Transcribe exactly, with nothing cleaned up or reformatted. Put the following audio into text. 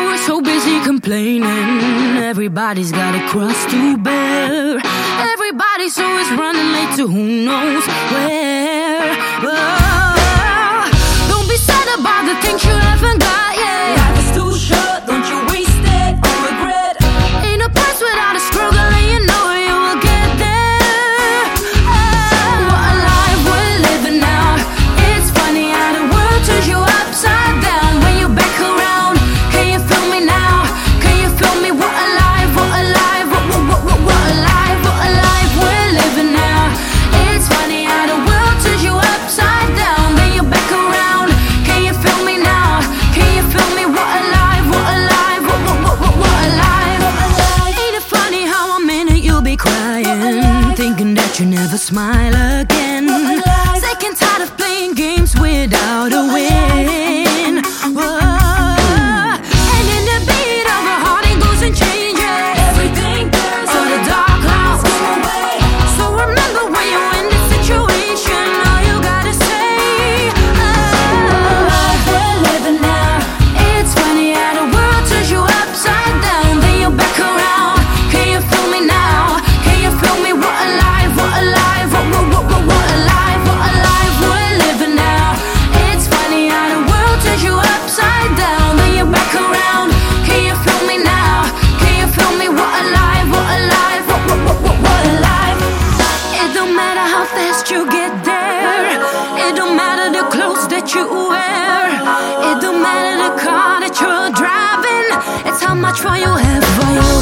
we're so busy complaining. Everybody's got a cross to bear. Everybody's always running late to who knows where. Oh, don't be sad about the things you haven't got yet. Life is too short, don't you waste it on regret. Ain't no place without a struggle, and you know you will get there. Oh, what a life we're living now. It's funny how the world turns you upside down when you back around. Can you feel me now? Can you feel me? What a life, what a life, what, what, what, what, what a life, what a life we're living now. It's funny how the world turns you upside down when you back around. Can you feel me now? Can you feel me? What a life, what a life, what, what, what, what, what a life. Ain't it funny how a minute you'll be crying, thinking that you never smile again. Sick and tired of playing games without a win. Whoa. And in the beat of a heart, it goes and changes. Everything turns So the dark clouds go away. So remember when you're in this situation, all you gotta say, oh, life we're living now. it's funny how the world turns you upside down, then you back around. Can you feel me now? Can you feel me? What a life, what a life, what, what, what, what, what a life, what a life we're living now. It's funny how the world turns you upside down, then you back around. Can you feel me now? Can you feel me? What a life, what a life, what, what, what, what, what a life. It don't matter how fast you get there. It don't matter the clothes that you wear. It don't matter the car that you're driving. It's how much fun you have while you're